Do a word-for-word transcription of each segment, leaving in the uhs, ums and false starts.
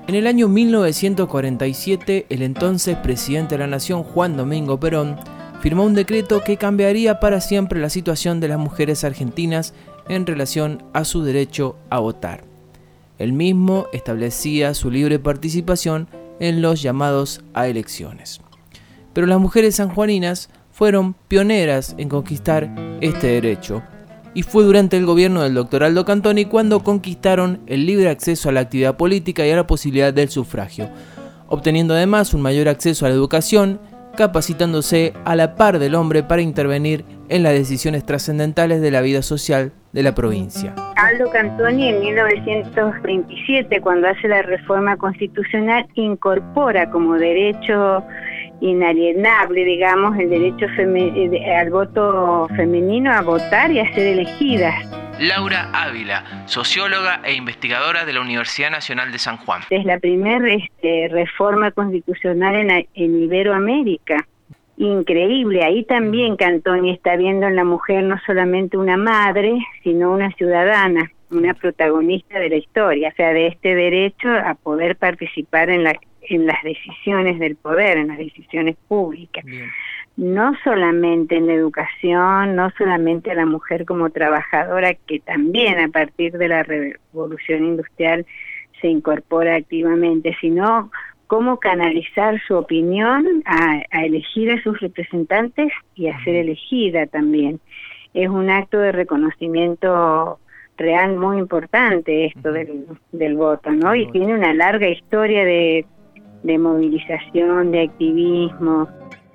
En el año mil novecientos cuarenta y siete, el entonces presidente de la Nación, Juan Domingo Perón, firmó un decreto que cambiaría para siempre la situación de las mujeres argentinas en relación a su derecho a votar. El mismo establecía su libre participación en los llamados a elecciones. Pero las mujeres sanjuaninas fueron pioneras en conquistar este derecho, y fue durante el gobierno del doctor Aldo Cantoni cuando conquistaron el libre acceso a la actividad política y a la posibilidad del sufragio, obteniendo además un mayor acceso a la educación, capacitándose a la par del hombre para intervenir en las decisiones trascendentales de la vida social de la provincia. Aldo Cantoni en mil novecientos veintisiete, cuando hace la reforma constitucional, incorpora como derecho inalienable, digamos, el derecho feme- al voto femenino, a votar y a ser elegidas. Laura Ávila, socióloga e investigadora de la Universidad Nacional de San Juan. Es la primera este, reforma constitucional en, en Iberoamérica. Increíble, ahí también Cantoni está viendo en la mujer no solamente una madre, sino una ciudadana, una protagonista de la historia, o sea, de este derecho a poder participar en la en las decisiones del poder, en las decisiones públicas. Bien. No solamente en la educación, no solamente a la mujer como trabajadora, que también a partir de la revolución industrial se incorpora activamente, sino cómo canalizar su opinión a, a elegir a sus representantes y a ser elegida también. Es un acto de reconocimiento real muy importante esto del, del voto, ¿no? Y tiene una larga historia de de movilización, de activismo.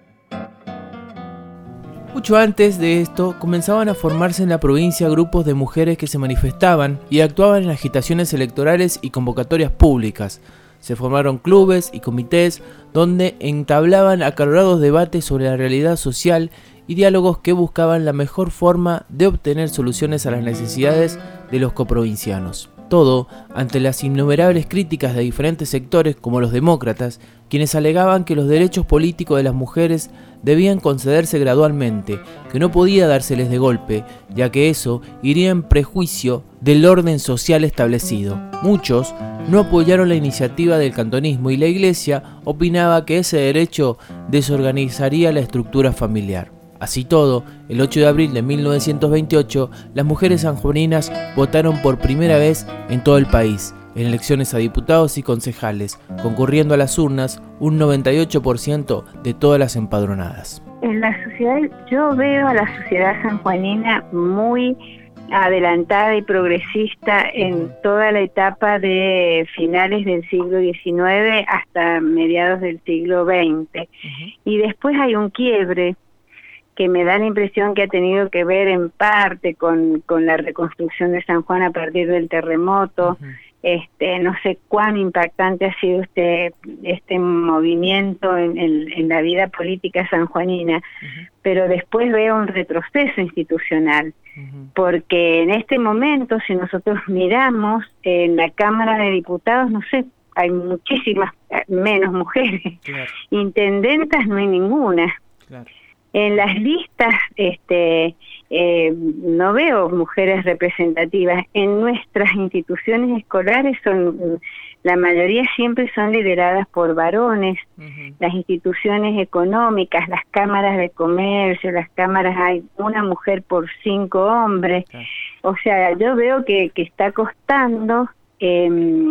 Mucho antes de esto, comenzaban a formarse en la provincia grupos de mujeres que se manifestaban y actuaban en agitaciones electorales y convocatorias públicas. Se formaron clubes y comités donde entablaban acalorados debates sobre la realidad social y diálogos que buscaban la mejor forma de obtener soluciones a las necesidades de los coprovincianos. Todo ante las innumerables críticas de diferentes sectores como los demócratas, quienes alegaban que los derechos políticos de las mujeres debían concederse gradualmente, que no podía dárseles de golpe, ya que eso iría en prejuicio del orden social establecido. Muchos no apoyaron la iniciativa del cantonismo y la Iglesia opinaba que ese derecho desorganizaría la estructura familiar. Así todo, el ocho de abril de mil novecientos veintiocho, las mujeres sanjuaninas votaron por primera vez en todo el país, en elecciones a diputados y concejales, concurriendo a las urnas un noventa y ocho por ciento de todas las empadronadas. En la sociedad, yo veo a la sociedad sanjuanina muy adelantada y progresista en toda la etapa de finales del siglo diecinueve hasta mediados del siglo veinte. Uh-huh. Y después hay un quiebre que me da la impresión que ha tenido que ver en parte con, con la reconstrucción de San Juan a partir del terremoto. Uh-huh. Este, no sé cuán impactante ha sido este, este movimiento en, en, en la vida política sanjuanina, uh-huh. pero después veo un retroceso institucional, uh-huh. porque en este momento, si nosotros miramos en la Cámara de Diputados, no sé, hay muchísimas menos mujeres, claro. Intendentas no hay ninguna. Claro. En las listas este, eh, no veo mujeres representativas. En nuestras instituciones escolares son la mayoría siempre son lideradas por varones. Uh-huh. Las instituciones económicas, las cámaras de comercio, las cámaras, hay una mujer por cinco hombres. Okay. O sea, yo veo que, que está costando eh,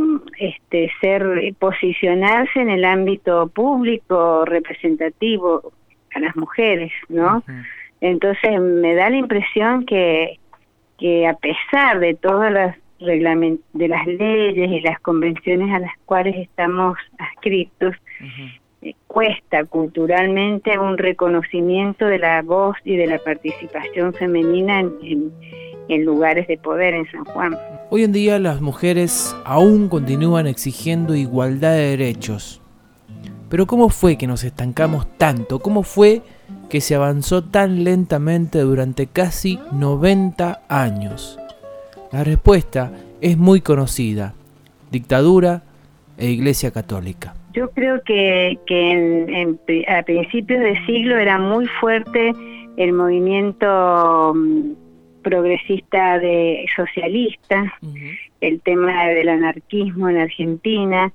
este, ser posicionarse en el ámbito público representativo a las mujeres, ¿no? Uh-huh. Entonces me da la impresión que que a pesar de todas las reglament- de las leyes y las convenciones a las cuales estamos adscritos, uh-huh. eh, cuesta culturalmente un reconocimiento de la voz y de la participación femenina en, en, en lugares de poder en San Juan. Hoy en día las mujeres aún continúan exigiendo igualdad de derechos. Pero ¿cómo fue que nos estancamos tanto? ¿Cómo fue que se avanzó tan lentamente durante casi noventa años? La respuesta es muy conocida: dictadura e Iglesia Católica. Yo creo que, que en, en, a principios de siglo era muy fuerte el movimiento progresista de socialista, uh-huh. el tema del anarquismo en Argentina.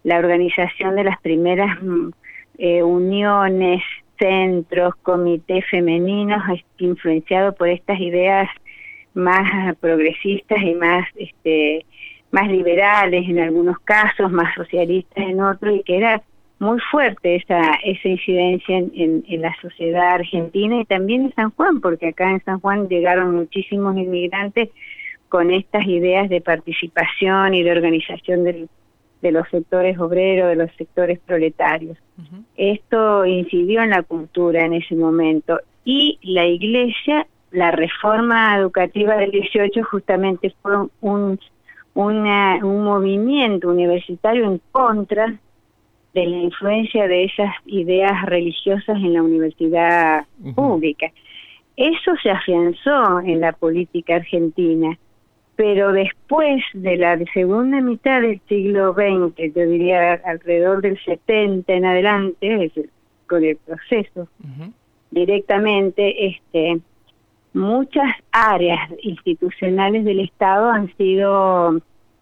la organización de las primeras eh, uniones, centros, comités femeninos, influenciado por estas ideas más progresistas y más este más liberales en algunos casos, más socialistas en otros, y que era muy fuerte esa esa incidencia en, en, en la sociedad argentina y también en San Juan, porque acá en San Juan llegaron muchísimos inmigrantes con estas ideas de participación y de organización del, de los sectores obreros, de los sectores proletarios. Uh-huh. Esto incidió en la cultura en ese momento, y la Iglesia, la reforma educativa del dieciocho justamente fue un, una, un movimiento universitario en contra de la influencia de esas ideas religiosas en la universidad uh-huh. pública. Eso se afianzó en la política argentina, pero después de la segunda mitad del siglo veinte, yo diría alrededor del setenta en adelante, con el proceso, uh-huh. directamente, este, muchas áreas institucionales del Estado han sido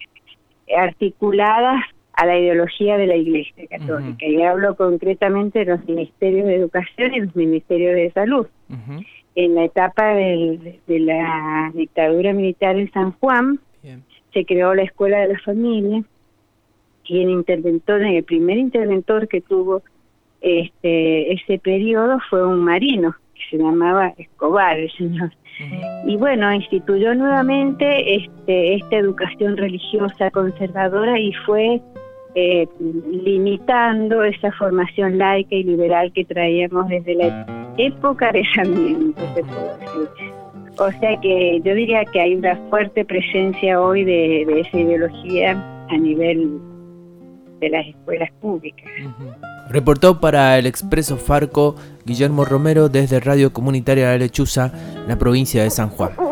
articuladas a la ideología de la Iglesia Católica. Uh-huh. Y hablo concretamente de los ministerios de Educación y los ministerios de Salud. Uh-huh. En la etapa del, de la dictadura militar en San Juan, Bien. se creó la Escuela de la Familia, y el interventor, el primer interventor que tuvo este ese periodo fue un marino, que se llamaba Escobar, el señor. Uh-huh. Y bueno, instituyó nuevamente este esta educación religiosa conservadora y fue eh, limitando esa formación laica y liberal que traíamos desde la época de Sarmiento, se puede decir. O sea que yo diría que hay una fuerte presencia hoy de, de esa ideología a nivel de las escuelas públicas. Uh-huh. Reportó para el Expreso Farco Guillermo Romero desde Radio Comunitaria La Lechuza, en la provincia de San Juan.